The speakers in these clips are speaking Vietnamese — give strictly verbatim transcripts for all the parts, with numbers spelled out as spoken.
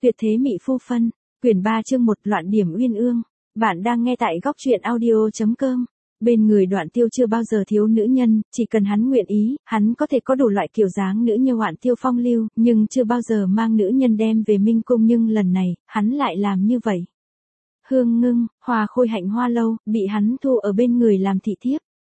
Tuyệt thế mỹ phu phân, quyển ba chương một loạn điểm uyên ương. Bạn đang nghe tại góc truyện audio chấm com. Bên người Đoạn Tiêu chưa bao giờ thiếu nữ nhân, chỉ cần hắn nguyện ý, hắn có thể có đủ loại kiểu dáng nữ như Hoạn Tiêu phong lưu, nhưng chưa bao giờ mang nữ nhân đem về Minh Cung, nhưng lần này, hắn lại làm như vậy. Hương Ngưng, Hòa Khôi Hạnh Hoa Lâu, bị hắn thu ở bên người làm thị thiếp.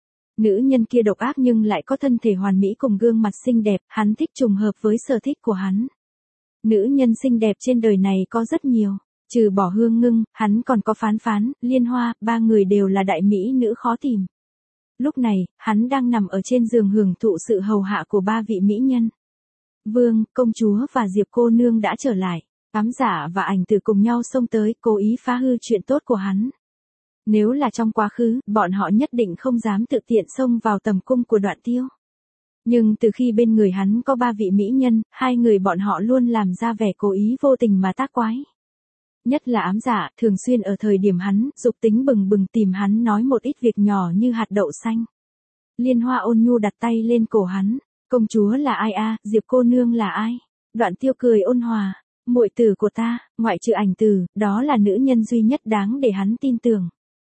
Nữ nhân kia độc ác nhưng lại có thân thể hoàn mỹ cùng gương mặt xinh đẹp, hắn thích trùng hợp với sở thích của hắn. Nữ nhân xinh đẹp trên đời này có rất nhiều, trừ bỏ Hương Ngưng, hắn còn có Phán Phán, Liên Hoa, ba người đều là đại mỹ nữ khó tìm. Lúc này, hắn đang nằm ở trên giường hưởng thụ sự hầu hạ của ba vị mỹ nhân. Vương, công chúa và Diệp cô nương đã trở lại, Ám Giả và Ảnh Tử cùng nhau xông tới, cố ý phá hư chuyện tốt của hắn. Nếu là trong quá khứ, bọn họ nhất định không dám tự tiện xông vào tầm cung của Đoạn Tiêu. Nhưng từ khi bên người hắn có ba vị mỹ nhân, hai người bọn họ luôn làm ra vẻ cố ý vô tình mà tác quái. Nhất là Ám Giả, thường xuyên ở thời điểm hắn, dục tính bừng bừng tìm hắn nói một ít việc nhỏ như hạt đậu xanh. Liên Hoa ôn nhu đặt tay lên cổ hắn, công chúa là ai a, Diệp cô nương là ai? Đoạn Tiêu cười ôn hòa, muội tử của ta, ngoại trừ Ảnh Tử, đó là nữ nhân duy nhất đáng để hắn tin tưởng.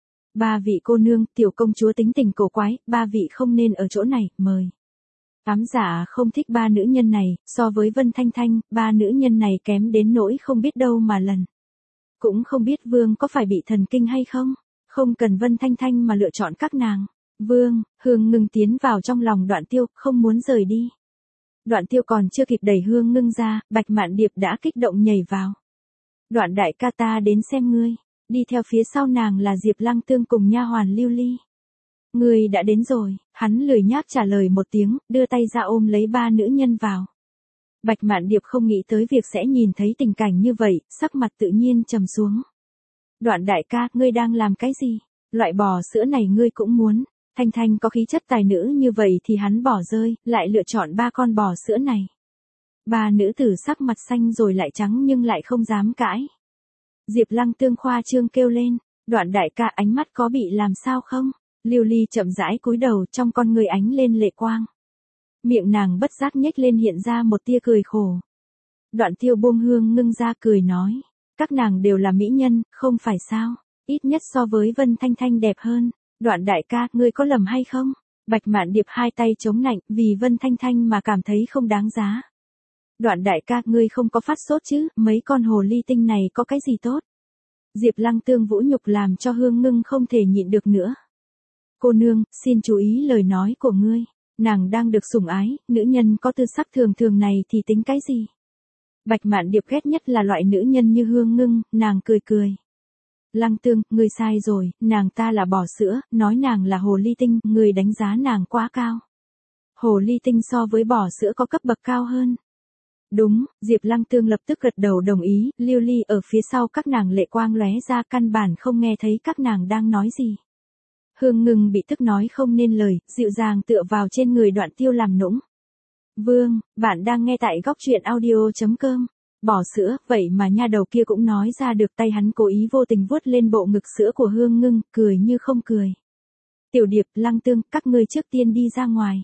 Ba vị cô nương, tiểu công chúa tính tình cổ quái, ba vị không nên ở chỗ này, mời. Ám Giả không thích ba nữ nhân này, so với Vân Thanh Thanh, ba nữ nhân này kém đến nỗi không biết đâu mà lần. Cũng không biết Vương có phải bị thần kinh hay không, không cần Vân Thanh Thanh mà lựa chọn các nàng. Vương, Hương Ngưng tiến vào trong lòng Đoạn Tiêu, không muốn rời đi. Đoạn Tiêu còn chưa kịp đẩy Hương Ngưng ra, Bạch Mạn Điệp đã kích động nhảy vào. Đoạn đại ca ta đến xem ngươi. Đi theo phía sau nàng là Diệp Lăng Tương cùng nha hoàn Lưu Ly. Ngươi đã đến rồi, hắn lười nhác trả lời một tiếng, đưa tay ra ôm lấy ba nữ nhân vào. Bạch Mạn Điệp không nghĩ tới việc sẽ nhìn thấy tình cảnh như vậy, sắc mặt tự nhiên trầm xuống. Đoạn đại ca, ngươi đang làm cái gì? Loại bò sữa này ngươi cũng muốn. Thanh Thanh có khí chất tài nữ như vậy thì hắn bỏ rơi, lại lựa chọn ba con bò sữa này. Ba nữ tử sắc mặt xanh rồi lại trắng nhưng lại không dám cãi. Diệp Lăng Tương khoa trương kêu lên, Đoạn đại ca ánh mắt có bị làm sao không? Lưu Ly chậm rãi cúi đầu, trong con người ánh lên lệ quang. Miệng nàng bất giác nhếch lên hiện ra một tia cười khổ. Đoạn Tiêu buông Hương Ngưng ra cười nói, các nàng đều là mỹ nhân, không phải sao? Ít nhất so với Vân Thanh Thanh đẹp hơn. Đoạn đại ca, ngươi có lầm hay không? Bạch Mạn Điệp hai tay chống nạnh, vì Vân Thanh Thanh mà cảm thấy không đáng giá. Đoạn đại ca, ngươi không có phát sốt chứ, mấy con hồ ly tinh này có cái gì tốt? Diệp Lăng Tương vũ nhục làm cho Hương Ngưng không thể nhịn được nữa. Cô nương, xin chú ý lời nói của ngươi, nàng đang được sủng ái, nữ nhân có tư sắc thường thường này thì tính cái gì? Bạch Mạn Điệp ghét nhất là loại nữ nhân như Hương Ngưng, nàng cười cười. Lăng Tương, ngươi sai rồi, nàng ta là bò sữa, nói nàng là hồ ly tinh, ngươi đánh giá nàng quá cao. Hồ ly tinh so với bò sữa có cấp bậc cao hơn. Đúng, Diệp Lăng Tương lập tức gật đầu đồng ý, Lưu Ly ở phía sau các nàng lệ quang lóe ra, căn bản không nghe thấy các nàng đang nói gì. Hương Ngưng bị tức nói không nên lời, dịu dàng tựa vào trên người Đoạn Tiêu làm nũng. Vương, bạn đang nghe tại góc truyện audio chấm com. Bò sữa, vậy mà nha đầu kia cũng nói ra được, tay hắn cố ý vô tình vuốt lên bộ ngực sữa của Hương Ngưng, cười như không cười. Tiểu Điệp, Lăng Tương, các ngươi trước tiên đi ra ngoài.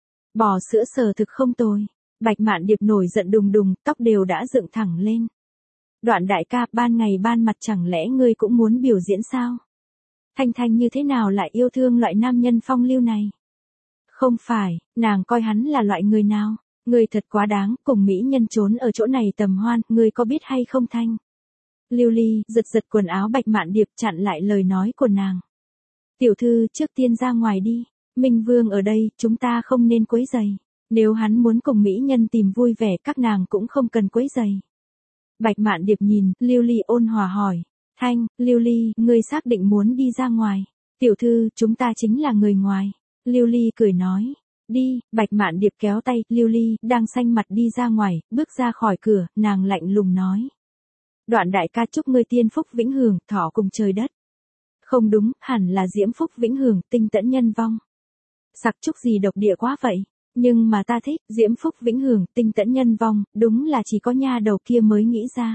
Bò sữa sờ thực không tồi. Bạch Mạn Điệp nổi giận đùng đùng, tóc đều đã dựng thẳng lên. Đoạn đại ca, ban ngày ban mặt chẳng lẽ ngươi cũng muốn biểu diễn sao? Thanh Thanh như thế nào lại yêu thương loại nam nhân phong lưu này? Không phải, nàng coi hắn là loại người nào? Ngươi thật quá đáng, cùng mỹ nhân trốn ở chỗ này tầm hoan, ngươi có biết hay không Thanh? Lưu Ly giật giật quần áo Bạch Mạn Điệp chặn lại lời nói của nàng. Tiểu thư, trước tiên ra ngoài đi, Minh Vương ở đây, chúng ta không nên quấy rầy. Nếu hắn muốn cùng mỹ nhân tìm vui vẻ, các nàng cũng không cần quấy rầy. Bạch Mạn Điệp nhìn, Lưu Ly ôn hòa hỏi, Thanh, Lưu Ly, ngươi xác định muốn đi ra ngoài? Tiểu thư, chúng ta chính là người ngoài. Lưu Ly cười nói, đi. Bạch Mạn Điệp kéo tay, Lưu Ly, đang xanh mặt đi ra ngoài, bước ra khỏi cửa, nàng lạnh lùng nói. Đoạn đại ca, chúc ngươi tiên phúc vĩnh hưởng, thọ cùng trời đất. Không đúng, hẳn là diễm phúc vĩnh hưởng, tinh tẫn nhân vong. Sặc chúc gì độc địa quá vậy? Nhưng mà ta thích, diễm phúc vĩnh hưởng, tinh tẫn nhân vong, đúng là chỉ có nha đầu kia mới nghĩ ra.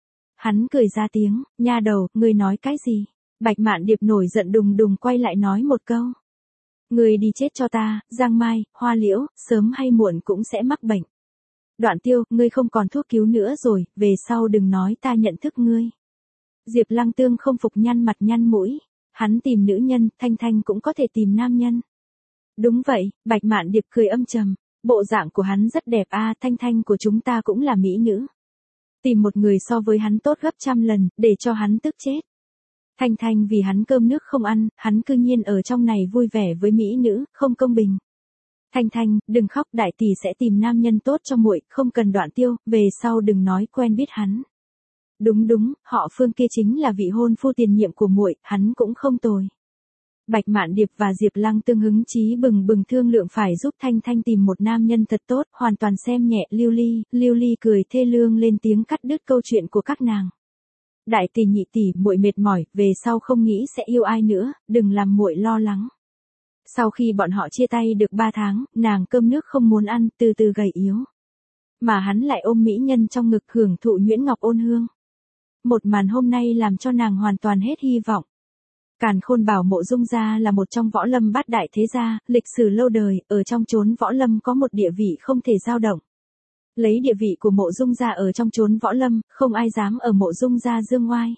Hắn cười ra tiếng, nha đầu, ngươi nói cái gì? Bạch Mạn Điệp nổi giận đùng đùng quay lại nói một câu. Ngươi đi chết cho ta, Giang Mai, Hoa Liễu, sớm hay muộn cũng sẽ mắc bệnh. Đoạn Tiêu, ngươi không còn thuốc cứu nữa rồi, về sau đừng nói ta nhận thức ngươi. Diệp Lăng Tương không phục nhăn mặt nhăn mũi. Hắn tìm nữ nhân, Thanh Thanh cũng có thể tìm nam nhân. Đúng vậy, Bạch Mạn Điệp cười âm trầm. Bộ dạng của hắn rất đẹp a, Thanh Thanh của chúng ta cũng là mỹ nữ. Tìm một người so với hắn tốt gấp trăm lần, để cho hắn tức chết. Thanh Thanh vì hắn cơm nước không ăn, hắn cư nhiên ở trong này vui vẻ với mỹ nữ, không công bình. Thanh Thanh, đừng khóc, đại tỷ sẽ tìm nam nhân tốt cho muội, không cần Đoạn Tiêu, về sau đừng nói quen biết hắn. Đúng đúng, họ Phương kia chính là vị hôn phu tiền nhiệm của muội, hắn cũng không tồi. Bạch Mạn Điệp và Diệp Lăng Tương hứng chí bừng bừng thương lượng phải giúp Thanh Thanh tìm một nam nhân thật tốt, hoàn toàn xem nhẹ Lưu Ly, Lưu Ly cười thê lương lên tiếng cắt đứt câu chuyện của các nàng. Đại tỷ nhị tỷ, muội mệt mỏi, về sau không nghĩ sẽ yêu ai nữa, đừng làm muội lo lắng. Sau khi bọn họ chia tay được ba tháng, nàng cơm nước không muốn ăn, từ từ gầy yếu. Mà hắn lại ôm mỹ nhân trong ngực hưởng thụ nhuyễn ngọc ôn hương. Một màn hôm nay làm cho nàng hoàn toàn hết hy vọng. Càn Khôn bảo Mộ Dung gia là một trong võ lâm bát đại thế gia, lịch sử lâu đời, ở trong chốn võ lâm có một địa vị không thể dao động. Lấy địa vị của Mộ Dung gia ở trong chốn võ lâm, không ai dám ở Mộ Dung gia dương ngoai.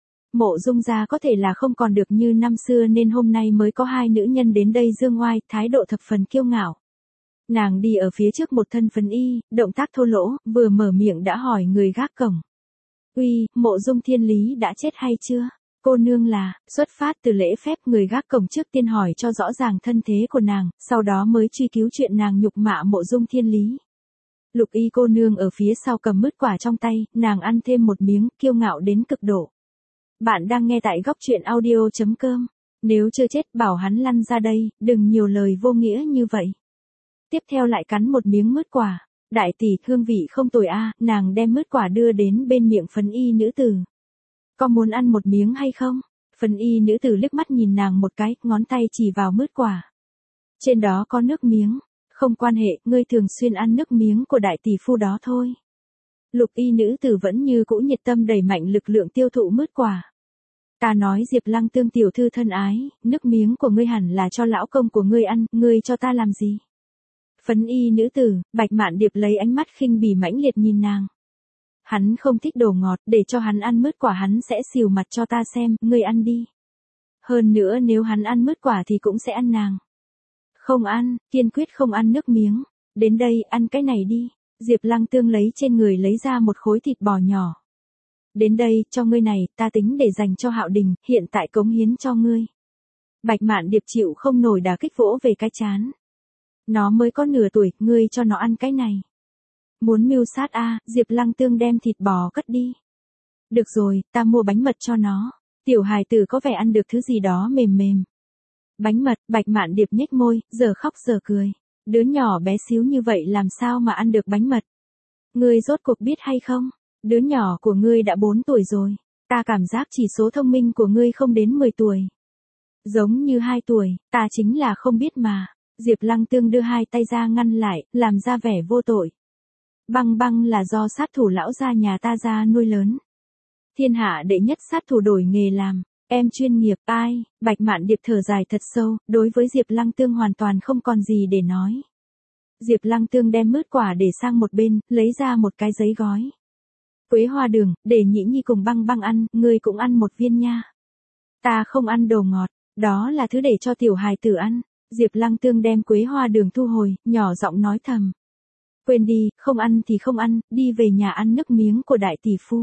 Mộ Dung gia có thể là không còn được như năm xưa nên hôm nay mới có hai nữ nhân đến đây dương ngoai, thái độ thập phần kiêu ngạo. Nàng đi ở phía trước một thân phấn y, động tác thô lỗ, vừa mở miệng đã hỏi người gác cổng. Uy, Mộ Dung Thiên Lý đã chết hay chưa? Cô nương là, xuất phát từ lễ phép, người gác cổng trước tiên hỏi cho rõ ràng thân thế của nàng, sau đó mới truy cứu chuyện nàng nhục mạ Mộ Dung Thiên Lý. Lục Y cô nương ở phía sau cầm mứt quả trong tay, nàng ăn thêm một miếng, kiêu ngạo đến cực độ. Bạn đang nghe tại góc truyện audio chấm com. Nếu chưa chết bảo hắn lăn ra đây, đừng nhiều lời vô nghĩa như vậy. Tiếp theo lại cắn một miếng mứt quả. Đại tỷ, hương vị không tồi a, nàng đem mứt quả đưa đến bên miệng phấn y nữ tử. Có muốn ăn một miếng hay không? Phấn y nữ tử liếc mắt nhìn nàng một cái, ngón tay chỉ vào mứt quả. Trên đó có nước miếng. Không quan hệ, ngươi thường xuyên ăn nước miếng của đại tỷ phu đó thôi. Lục Y nữ tử vẫn như cũ nhiệt tâm đẩy mạnh lực lượng tiêu thụ mứt quả. Ta nói Diệp Lăng Tương tiểu thư thân ái, nước miếng của ngươi hẳn là cho lão công của ngươi ăn, ngươi cho ta làm gì? Phấn y nữ tử, Bạch Mạn Điệp lấy ánh mắt khinh bỉ mãnh liệt nhìn nàng. Hắn không thích đồ ngọt, để cho hắn ăn mứt quả hắn sẽ xìu mặt cho ta xem, ngươi ăn đi. Hơn nữa nếu hắn ăn mứt quả thì cũng sẽ ăn nàng. Không ăn, kiên quyết không ăn nước miếng. Đến đây, ăn cái này đi. Diệp Lăng Tương lấy trên người lấy ra một khối thịt bò nhỏ. Đến đây, cho ngươi này, ta tính để dành cho Hạo Đình, hiện tại cống hiến cho ngươi. Bạch Mạn Điệp chịu không nổi đả kích vỗ về cái chán. Nó mới có nửa tuổi, ngươi cho nó ăn cái này. Muốn mưu sát a, à, Diệp Lăng Tương đem thịt bò cất đi. Được rồi, ta mua bánh mật cho nó. Tiểu hài tử có vẻ ăn được thứ gì đó mềm mềm. Bánh mật, Bạch Mạn Điệp nhếch môi, giờ khóc giờ cười. Đứa nhỏ bé xíu như vậy làm sao mà ăn được bánh mật? Ngươi rốt cuộc biết hay không? Đứa nhỏ của ngươi đã bốn tuổi rồi. Ta cảm giác chỉ số thông minh của ngươi không đến mười tuổi. Giống như hai tuổi, ta chính là không biết mà. Diệp Lăng Tương đưa hai tay ra ngăn lại, làm ra vẻ vô tội. Băng Băng là do sát thủ lão gia nhà ta ra nuôi lớn. Thiên hạ đệ nhất sát thủ đổi nghề làm. Em chuyên nghiệp, ai? Bạch Mạn Điệp thở dài thật sâu, đối với Diệp Lăng Tương hoàn toàn không còn gì để nói. Diệp Lăng Tương đem mứt quả để sang một bên, lấy ra một cái giấy gói. Quế hoa đường, để Nhĩ Nhi cùng Băng Băng ăn, ngươi cũng ăn một viên nha. Ta không ăn đồ ngọt, đó là thứ để cho tiểu hài tử ăn. Diệp Lăng Tương đem quế hoa đường thu hồi, nhỏ giọng nói thầm. Quên đi, không ăn thì không ăn, đi về nhà ăn nước miếng của đại tỷ phu.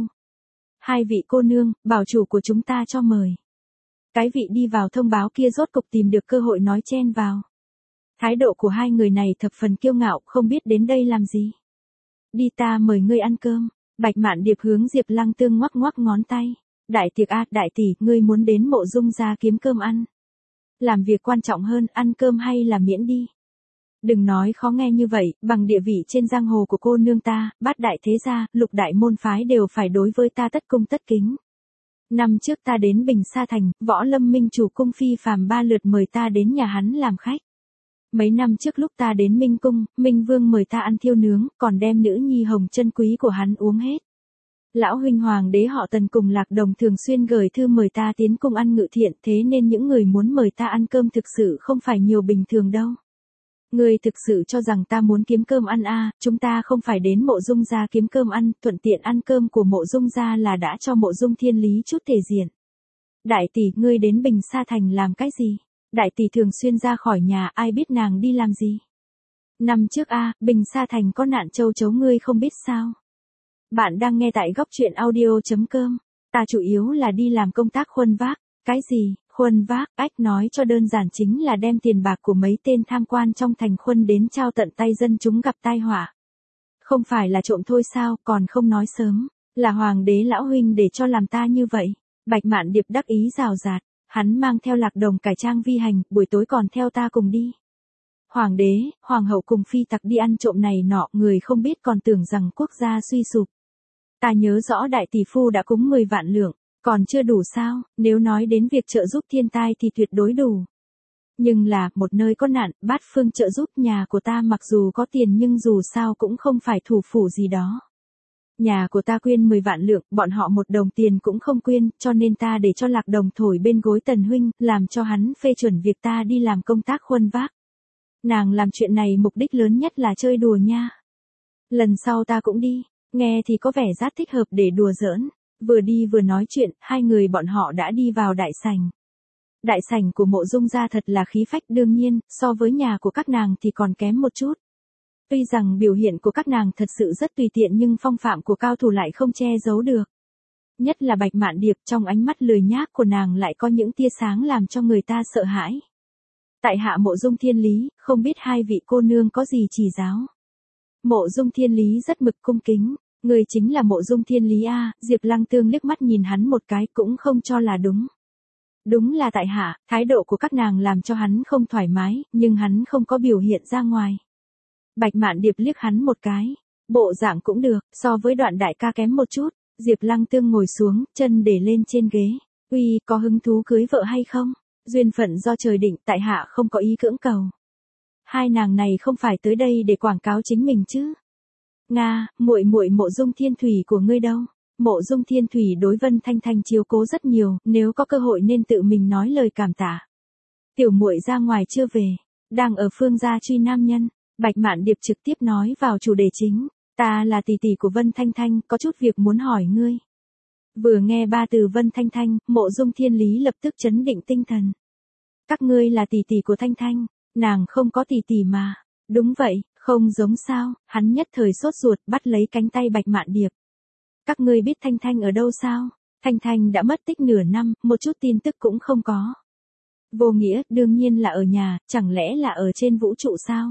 Hai vị cô nương, bảo chủ của chúng ta cho mời. Cái vị đi vào thông báo kia rốt cục tìm được cơ hội nói chen vào. Thái độ của hai người này thập phần kiêu ngạo, không biết đến đây làm gì. Đi, ta mời ngươi ăn cơm. Bạch Mạn Điệp hướng Diệp Lăng Tương ngoắc ngoắc ngón tay. Đại tiệc a, đại tỷ, ngươi muốn đến Mộ Dung gia kiếm cơm ăn. Làm việc quan trọng hơn, ăn cơm hay là miễn đi. Đừng nói khó nghe như vậy, bằng địa vị trên giang hồ của cô nương ta, bát đại thế gia, lục đại môn phái đều phải đối với ta tất cung tất kính. Năm trước ta đến Bình Sa Thành, Võ Lâm Minh chủ cung phi phàm ba lượt mời ta đến nhà hắn làm khách. Mấy năm trước lúc ta đến Minh Cung, Minh Vương mời ta ăn thiêu nướng, còn đem nữ nhi hồng chân quý của hắn uống hết. Lão huynh hoàng đế họ Tần cùng Lạc Đồng thường xuyên gửi thư mời ta tiến cung ăn ngự thiện, thế nên những người muốn mời ta ăn cơm thực sự không phải nhiều bình thường đâu. Ngươi thực sự cho rằng ta muốn kiếm cơm ăn à, chúng ta không phải đến Mộ Dung gia kiếm cơm ăn, thuận tiện ăn cơm của Mộ Dung gia là đã cho Mộ Dung Thiên Lý chút thể diện. Đại tỷ, ngươi đến Bình Sa Thành làm cái gì? Đại tỷ thường xuyên ra khỏi nhà, ai biết nàng đi làm gì? Năm trước a, Bình Sa Thành có nạn châu chấu ngươi không biết sao? Bạn đang nghe tại góc truyện audio chấm com. Ta chủ yếu là đi làm công tác khuân vác. Cái gì? Khuân vác? Ách, nói cho đơn giản chính là đem tiền bạc của mấy tên tham quan trong thành khuân đến trao tận tay dân chúng gặp tai họa. Không phải là trộm thôi sao, còn không nói sớm. Là hoàng đế lão huynh để cho làm ta như vậy. Bạch Mạn Điệp đắc ý rào rạt. Hắn mang theo Lạc Đồng cải trang vi hành, buổi tối còn theo ta cùng đi. Hoàng đế, hoàng hậu cùng phi tặc đi ăn trộm này nọ, người không biết còn tưởng rằng quốc gia suy sụp. Ta nhớ rõ đại tỷ phu đã cúng mười vạn lượng, còn chưa đủ sao, nếu nói đến việc trợ giúp thiên tai thì tuyệt đối đủ. Nhưng là, một nơi có nạn, bát phương trợ giúp, nhà của ta mặc dù có tiền nhưng dù sao cũng không phải thủ phủ gì đó. Nhà của ta quyên mười vạn lượng, bọn họ một đồng tiền cũng không quyên, cho nên ta để cho Lạc Đồng thổi bên gối Tần huynh, làm cho hắn phê chuẩn việc ta đi làm công tác khuân vác. Nàng làm chuyện này mục đích lớn nhất là chơi đùa nha. Lần sau ta cũng đi, nghe thì có vẻ rất thích hợp để đùa giỡn. Vừa đi vừa nói chuyện, hai người bọn họ đã đi vào đại sảnh. Đại sảnh của Mộ Dung gia thật là khí phách, đương nhiên, so với nhà của các nàng thì còn kém một chút. Tuy rằng biểu hiện của các nàng thật sự rất tùy tiện nhưng phong phạm của cao thủ lại không che giấu được. Nhất là Bạch Mạn Điệp, trong ánh mắt lười nhác của nàng lại có những tia sáng làm cho người ta sợ hãi. Tại hạ Mộ Dung Thiên Lý, không biết hai vị cô nương có gì chỉ giáo. Mộ Dung Thiên Lý rất mực cung kính, người chính là Mộ Dung Thiên Lý a. Diệp Lăng Tương liếc mắt nhìn hắn một cái cũng không cho là đúng. Đúng là tại hạ, thái độ của các nàng làm cho hắn không thoải mái, nhưng hắn không có biểu hiện ra ngoài. Bạch Mạn Điệp liếc hắn một cái, bộ dạng cũng được, so với Đoạn đại ca kém một chút. Diệp Lăng Tương ngồi xuống, chân để lên trên ghế. Uy, có hứng thú cưới vợ hay không? Duyên phận do trời định, tại hạ không có ý cưỡng cầu. Hai nàng này không phải tới đây để quảng cáo chính mình chứ? Nga, muội muội Mộ Dung Thiên Thủy của ngươi đâu? Mộ Dung Thiên Thủy đối Vân Thanh Thanh chiếu cố rất nhiều, nếu có cơ hội nên tự mình nói lời cảm tạ. Tiểu muội ra ngoài chưa về, đang ở phương gia truy nam nhân. Bạch Mạn Điệp trực tiếp nói vào chủ đề chính. Ta là tỷ tỷ của Vân Thanh Thanh, có chút việc muốn hỏi ngươi. Vừa nghe ba từ Vân Thanh Thanh, Mộ Dung Thiên Lý lập tức chấn định tinh thần. Các ngươi là tỷ tỷ của Thanh Thanh, nàng không có tỷ tỷ mà. Đúng vậy, không giống sao, hắn nhất thời sốt ruột bắt lấy cánh tay Bạch Mạn Điệp. Các ngươi biết Thanh Thanh ở đâu sao? Thanh Thanh đã mất tích nửa năm, một chút tin tức cũng không có. Vô nghĩa, đương nhiên là ở nhà, chẳng lẽ là ở trên vũ trụ sao?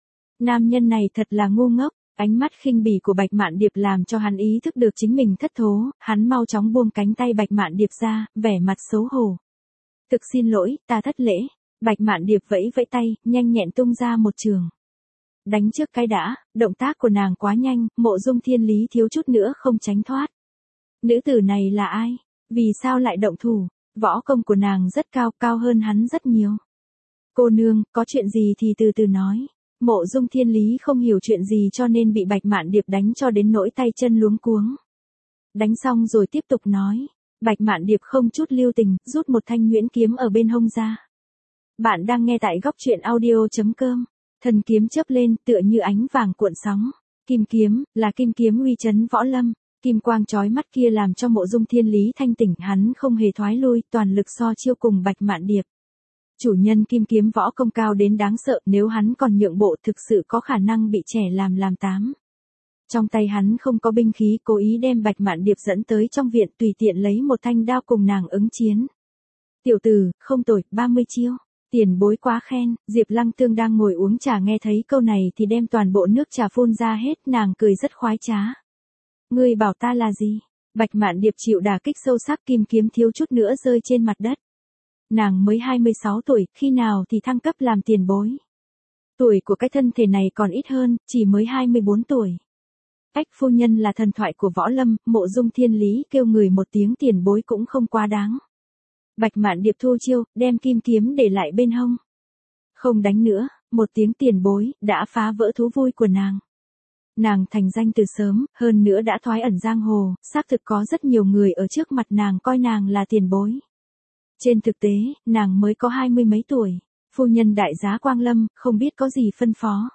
Nam nhân này thật là ngu ngốc. Ánh mắt khinh bỉ của Bạch Mạn Điệp làm cho hắn ý thức được chính mình thất thố, hắn mau chóng buông cánh tay Bạch Mạn Điệp ra, vẻ mặt xấu hổ. Thực xin lỗi, ta thất lễ. Bạch Mạn Điệp vẫy vẫy tay, nhanh nhẹn tung ra một trường. Đánh trước cái đã, động tác của nàng quá nhanh, Mộ Dung Thiên Lý thiếu chút nữa không tránh thoát. Nữ tử này là ai? Vì sao lại động thủ? Võ công của nàng rất cao, cao hơn hắn rất nhiều. Cô nương, có chuyện gì thì từ từ nói. Mộ Dung Thiên Lý không hiểu chuyện gì cho nên bị Bạch Mạn Điệp đánh cho đến nỗi tay chân luống cuống. Đánh xong rồi tiếp tục nói. Bạch Mạn Điệp không chút lưu tình, rút một thanh nhuyễn kiếm ở bên hông ra. Bạn đang nghe tại góc truyện audio chấm com. Thần kiếm chớp lên tựa như ánh vàng cuộn sóng. Kim kiếm, là kim kiếm uy chấn võ lâm. Kim quang chói mắt kia làm cho Mộ Dung Thiên Lý thanh tỉnh, hắn không hề thoái lui, toàn lực so chiêu cùng Bạch Mạn Điệp. Chủ nhân kim kiếm võ công cao đến đáng sợ, nếu hắn còn nhượng bộ thực sự có khả năng bị trẻ làm làm tám. Trong tay hắn không có binh khí, cố ý đem Bạch Mạn Điệp dẫn tới trong viện, tùy tiện lấy một thanh đao cùng nàng ứng chiến. Tiểu tử, không tồi, ba mươi chiêu. Tiền bối quá khen. Diệp Lăng Tương đang ngồi uống trà nghe thấy câu này thì đem toàn bộ nước trà phun ra hết, nàng cười rất khoái trá. Ngươi bảo ta là gì? Bạch Mạn Điệp chịu đả kích sâu sắc, kim kiếm thiếu chút nữa rơi trên mặt đất. Nàng mới hai mươi sáu tuổi, khi nào thì thăng cấp làm tiền bối. Tuổi của cái thân thể này còn ít hơn, chỉ mới hai mươi bốn tuổi. Ách, phu nhân là thần thoại của võ lâm, Mộ Dung Thiên Lý kêu người một tiếng tiền bối cũng không quá đáng. Bạch Mạn Điệp thu chiêu, đem kim kiếm để lại bên hông. Không đánh nữa, một tiếng tiền bối, đã phá vỡ thú vui của nàng. Nàng thành danh từ sớm, hơn nữa đã thoái ẩn giang hồ, xác thực có rất nhiều người ở trước mặt nàng coi nàng là tiền bối. Trên thực tế, nàng mới có hai mươi mấy tuổi. Phu nhân đại giá Quang Lâm, không biết có gì phân phó.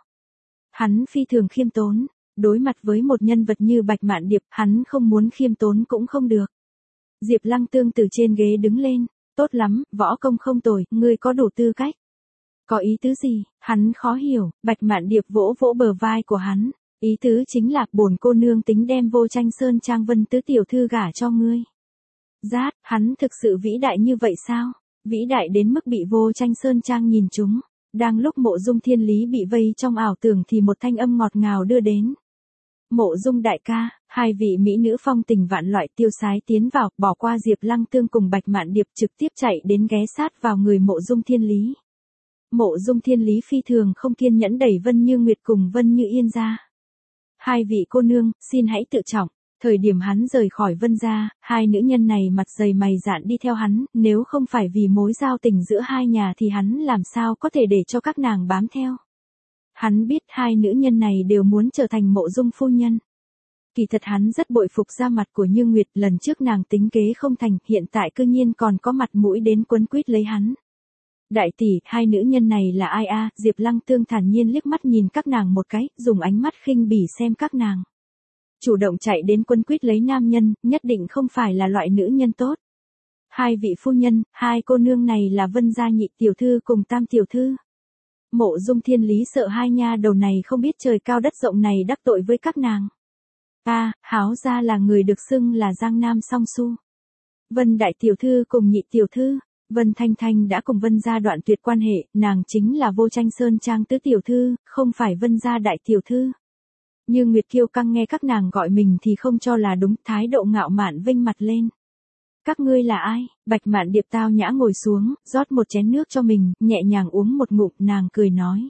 Hắn phi thường khiêm tốn, đối mặt với một nhân vật như Bạch Mạn Điệp, hắn không muốn khiêm tốn cũng không được. Diệp Lăng Tương từ trên ghế đứng lên, tốt lắm, võ công không tồi, ngươi có đủ tư cách. Có ý tứ gì, hắn khó hiểu, Bạch Mạn Điệp vỗ vỗ bờ vai của hắn, ý tứ chính là bổn cô nương tính đem Vô Tranh Sơn Trang Vân tứ tiểu thư gả cho ngươi. Rát, hắn thực sự vĩ đại như vậy sao? Vĩ đại đến mức bị Vô Tranh Sơn Trang nhìn trúng. Đang lúc Mộ Dung Thiên Lý bị vây trong ảo tưởng thì một thanh âm ngọt ngào đưa đến. Mộ Dung đại ca, hai vị mỹ nữ phong tình vạn loại tiêu sái tiến vào, bỏ qua Diệp Lăng Tương cùng Bạch Mạn Điệp trực tiếp chạy đến ghé sát vào người Mộ Dung Thiên Lý. Mộ Dung Thiên Lý phi thường không kiên nhẫn đẩy Vân Như Nguyệt cùng Vân Như Yên ra. Hai vị cô nương, xin hãy tự trọng. Thời điểm hắn rời khỏi Vân gia, hai nữ nhân này mặt dày mày dạn đi theo hắn, nếu không phải vì mối giao tình giữa hai nhà thì hắn làm sao có thể để cho các nàng bám theo. Hắn biết hai nữ nhân này đều muốn trở thành Mộ Dung phu nhân. Kỳ thật hắn rất bội phục da mặt của Như Nguyệt, lần trước nàng tính kế không thành, hiện tại cư nhiên còn có mặt mũi đến quấn quýt lấy hắn. Đại tỷ, hai nữ nhân này là ai a? Diệp Lăng Tương thản nhiên liếc mắt nhìn các nàng một cái, dùng ánh mắt khinh bỉ xem các nàng. Chủ động chạy đến quấn quýt lấy nam nhân, nhất định không phải là loại nữ nhân tốt. Hai vị phu nhân, hai cô nương này là Vân gia nhị tiểu thư cùng tam tiểu thư. Mộ Dung Thiên Lý sợ hai nha đầu này không biết trời cao đất rộng này đắc tội với các nàng. A, Háo gia là người được xưng là Giang Nam Song Su. Vân đại tiểu thư cùng nhị tiểu thư, Vân Thanh Thanh đã cùng Vân gia đoạn tuyệt quan hệ, nàng chính là Vô Tranh Sơn Trang tứ tiểu thư, không phải Vân gia đại tiểu thư. Như Nguyệt kiêu căng nghe các nàng gọi mình thì không cho là đúng, thái độ ngạo mạn vênh mặt lên. Các ngươi là ai? Bạch Mạn Điệp tao nhã ngồi xuống, rót một chén nước cho mình, nhẹ nhàng uống một ngụm, nàng cười nói.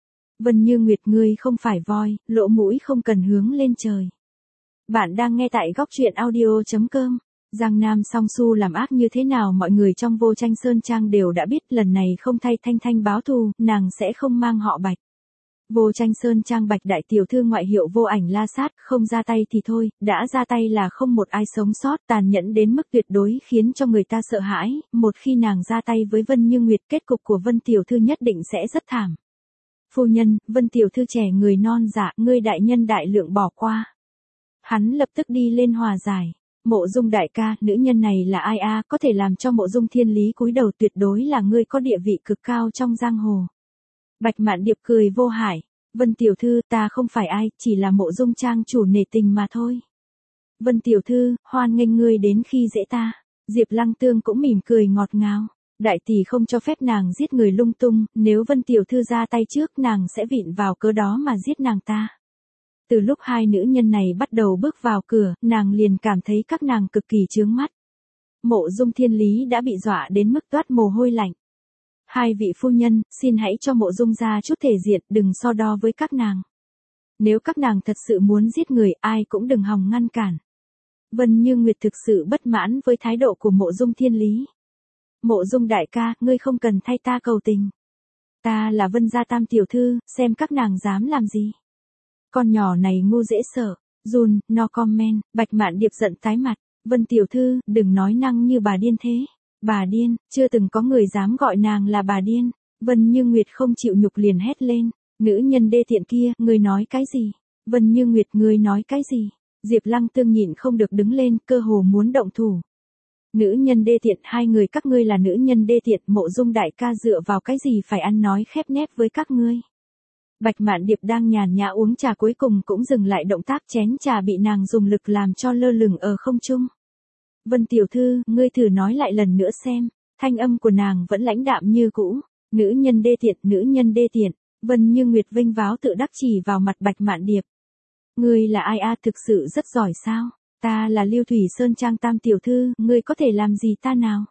Vân Như Nguyệt, ngươi không phải voi, lỗ mũi không cần hướng lên trời. Bạn đang nghe tại góc truyện audio chấm com. Giang Nam Song Su làm ác như thế nào mọi người trong Vô Tranh Sơn Trang đều đã biết, lần này không thay Thanh Thanh báo thù, nàng sẽ không mang họ Bạch. Vô Tranh Sơn Trang Bạch đại tiểu thư ngoại hiệu Vô Ảnh La Sát, không ra tay thì thôi, đã ra tay là không một ai sống sót, tàn nhẫn đến mức tuyệt đối khiến cho người ta sợ hãi, một khi nàng ra tay với Vân Như Nguyệt, kết cục của Vân tiểu thư nhất định sẽ rất thảm. Phu nhân, Vân tiểu thư trẻ người non dạ, ngươi đại nhân đại lượng bỏ qua. Hắn lập tức đi lên hòa giải. Mộ Dung đại ca, nữ nhân này là ai a, có thể làm cho Mộ Dung Thiên Lý cúi đầu, tuyệt đối là ngươi có địa vị cực cao trong giang hồ. Bạch Mạn Điệp cười vô hại, Vân tiểu thư, ta không phải ai, chỉ là Mộ Dung trang chủ nể tình mà thôi. Vân tiểu thư, hoan nghênh ngươi đến khi dễ ta. Diệp Lăng Tương cũng mỉm cười ngọt ngào. Đại tỷ không cho phép nàng giết người lung tung, nếu Vân tiểu thư ra tay trước nàng sẽ vịn vào cớ đó mà giết nàng ta. Từ lúc hai nữ nhân này bắt đầu bước vào cửa, nàng liền cảm thấy các nàng cực kỳ chướng mắt. Mộ Dung Thiên Lý đã bị dọa đến mức toát mồ hôi lạnh. Hai vị phu nhân, xin hãy cho Mộ Dung ra chút thể diện, đừng so đo với các nàng. Nếu các nàng thật sự muốn giết người, ai cũng đừng hòng ngăn cản. Vân Như Nguyệt thực sự bất mãn với thái độ của Mộ Dung Thiên Lý. Mộ Dung đại ca, ngươi không cần thay ta cầu tình. Ta là Vân gia tam tiểu thư, xem các nàng dám làm gì. Con nhỏ này ngu dễ sợ. Jun, no comment. Bạch Mạn Điệp giận tái mặt. Vân tiểu thư, đừng nói năng như bà điên thế. Bà điên, chưa từng có người dám gọi nàng là bà điên. Vân Như Nguyệt không chịu nhục liền hét lên. Nữ nhân đê tiện kia, ngươi nói cái gì? Vân Như Nguyệt, ngươi nói cái gì? Diệp Lăng Tương nhịn không được đứng lên, cơ hồ muốn động thủ. Nữ nhân đê tiện, hai người các ngươi là nữ nhân đê tiện, Mộ Dung đại ca dựa vào cái gì phải ăn nói khép nép với các ngươi? Bạch Mạn Điệp đang nhàn nhã uống trà cuối cùng cũng dừng lại động tác, chén trà bị nàng dùng lực làm cho lơ lửng ở không trung. Vân tiểu thư, ngươi thử nói lại lần nữa xem. Thanh âm của nàng vẫn lãnh đạm như cũ. Nữ nhân đê tiện, nữ nhân đê tiện. Vân Như Nguyệt vênh váo tự đắc chỉ vào mặt Bạch Mạn Điệp. Ngươi là ai a, thực sự rất giỏi sao? Ta là Lưu Thủy Sơn Trang tam tiểu thư, ngươi có thể làm gì ta nào?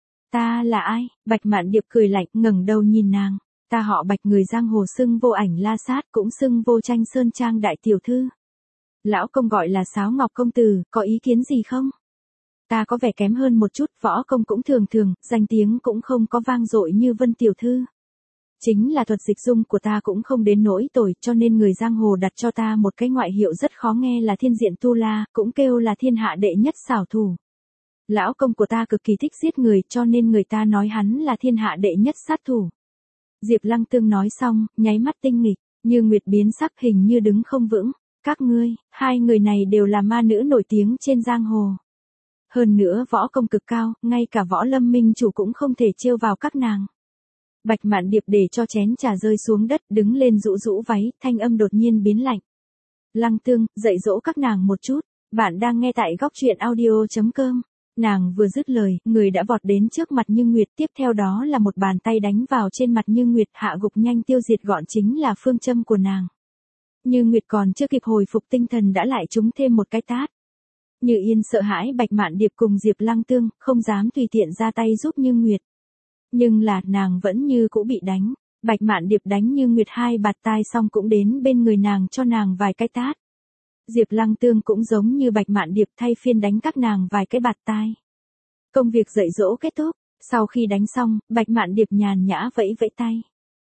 Ta là ai? Bạch Mạn Điệp cười lạnh, ngẩng đầu nhìn nàng. Ta họ Bạch, người giang hồ xưng Vô Ảnh La Sát, cũng xưng Vô Tranh Sơn Trang đại tiểu thư. Lão công gọi là Sáo Ngọc công tử, có ý kiến gì không? Ta có vẻ kém hơn một chút, võ công cũng thường thường, danh tiếng cũng không có vang dội như Vân tiểu thư. Chính là thuật dịch dung của ta cũng không đến nỗi tồi, cho nên người giang hồ đặt cho ta một cái ngoại hiệu rất khó nghe là Thiên Diện Tu La, cũng kêu là thiên hạ đệ nhất xảo thủ. Lão công của ta cực kỳ thích giết người, cho nên người ta nói hắn là thiên hạ đệ nhất sát thủ. Diệp Lăng Tương nói xong, nháy mắt tinh nghịch, Như Nguyệt biến sắc hình như đứng không vững. Các ngươi, hai người này đều là ma nữ nổi tiếng trên giang hồ. Hơn nữa võ công cực cao, ngay cả Võ Lâm Minh chủ cũng không thể trêu vào các nàng. Bạch Mạn Điệp để cho chén trà rơi xuống đất, đứng lên rũ rũ váy, thanh âm đột nhiên biến lạnh. Lăng Tương, dạy dỗ các nàng một chút, bạn đang nghe tại góc truyện audio chấm com. Nàng vừa dứt lời, người đã vọt đến trước mặt Như Nguyệt, tiếp theo đó là một bàn tay đánh vào trên mặt Như Nguyệt, hạ gục nhanh tiêu diệt gọn chính là phương châm của nàng. Như Nguyệt còn chưa kịp hồi phục tinh thần đã lại trúng thêm một cái tát. Như Yên sợ hãi Bạch Mạn Điệp cùng Diệp Lăng Tương, không dám tùy tiện ra tay giúp Như Nguyệt. Nhưng là, nàng vẫn như cũ bị đánh. Bạch Mạn Điệp đánh Như Nguyệt hai bạt tai xong cũng đến bên người nàng cho nàng vài cái tát. Diệp Lăng Tương cũng giống như Bạch Mạn Điệp thay phiên đánh các nàng vài cái bạt tai. Công việc dạy dỗ kết thúc, sau khi đánh xong, Bạch Mạn Điệp nhàn nhã vẫy vẫy tay.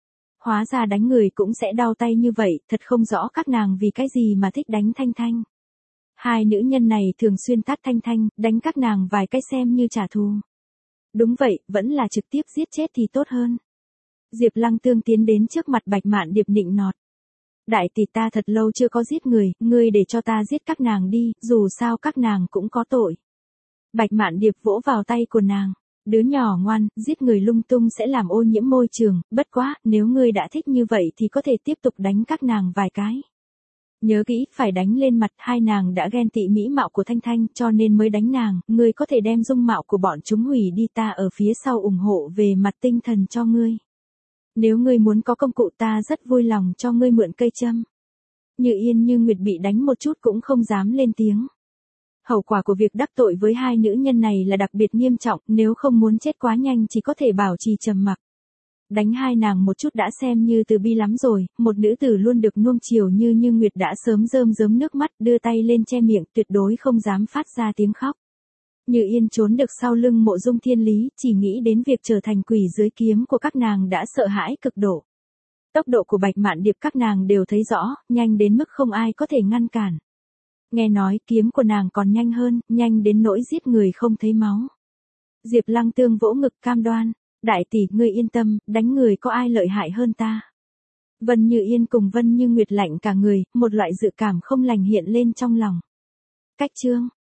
Hóa ra đánh người cũng sẽ đau tay như vậy, thật không rõ các nàng vì cái gì mà thích đánh Thanh Thanh. Hai nữ nhân này thường xuyên tát Thanh Thanh, đánh các nàng vài cái xem như trả thù. Đúng vậy, vẫn là trực tiếp giết chết thì tốt hơn. Diệp Lăng Tương tiến đến trước mặt Bạch Mạn Điệp nịnh nọt. Đại tỷ, ta thật lâu chưa có giết người, ngươi để cho ta giết các nàng đi, dù sao các nàng cũng có tội. Bạch Mạn Điệp vỗ vào tay của nàng. Đứa nhỏ ngoan, giết người lung tung sẽ làm ô nhiễm môi trường, bất quá, nếu ngươi đã thích như vậy thì có thể tiếp tục đánh các nàng vài cái. Nhớ kỹ, phải đánh lên mặt, hai nàng đã ghen tị mỹ mạo của Thanh Thanh cho nên mới đánh nàng, ngươi có thể đem dung mạo của bọn chúng hủy đi, ta ở phía sau ủng hộ về mặt tinh thần cho ngươi. Nếu ngươi muốn có công cụ ta rất vui lòng cho ngươi mượn cây châm. Như Yên Như Nguyệt bị đánh một chút cũng không dám lên tiếng. Hậu quả của việc đắc tội với hai nữ nhân này là đặc biệt nghiêm trọng, nếu không muốn chết quá nhanh chỉ có thể bảo trì trầm mặc. Đánh hai nàng một chút đã xem như từ bi lắm rồi, một nữ tử luôn được nuông chiều như Như Nguyệt đã sớm rơm rớm nước mắt, đưa tay lên che miệng, tuyệt đối không dám phát ra tiếng khóc. Như Yên trốn được sau lưng Mộ Dung Thiên Lý, chỉ nghĩ đến việc trở thành quỷ dưới kiếm của các nàng đã sợ hãi cực độ. Tốc độ của Bạch Mạn Điệp các nàng đều thấy rõ, nhanh đến mức không ai có thể ngăn cản. Nghe nói kiếm của nàng còn nhanh hơn, nhanh đến nỗi giết người không thấy máu. Diệp Lăng Tương vỗ ngực cam đoan, đại tỷ, ngươi yên tâm, đánh người có ai lợi hại hơn ta. Vân Như Yên cùng Vân Như Nguyệt lạnh cả người, một loại dự cảm không lành hiện lên trong lòng. Cách chương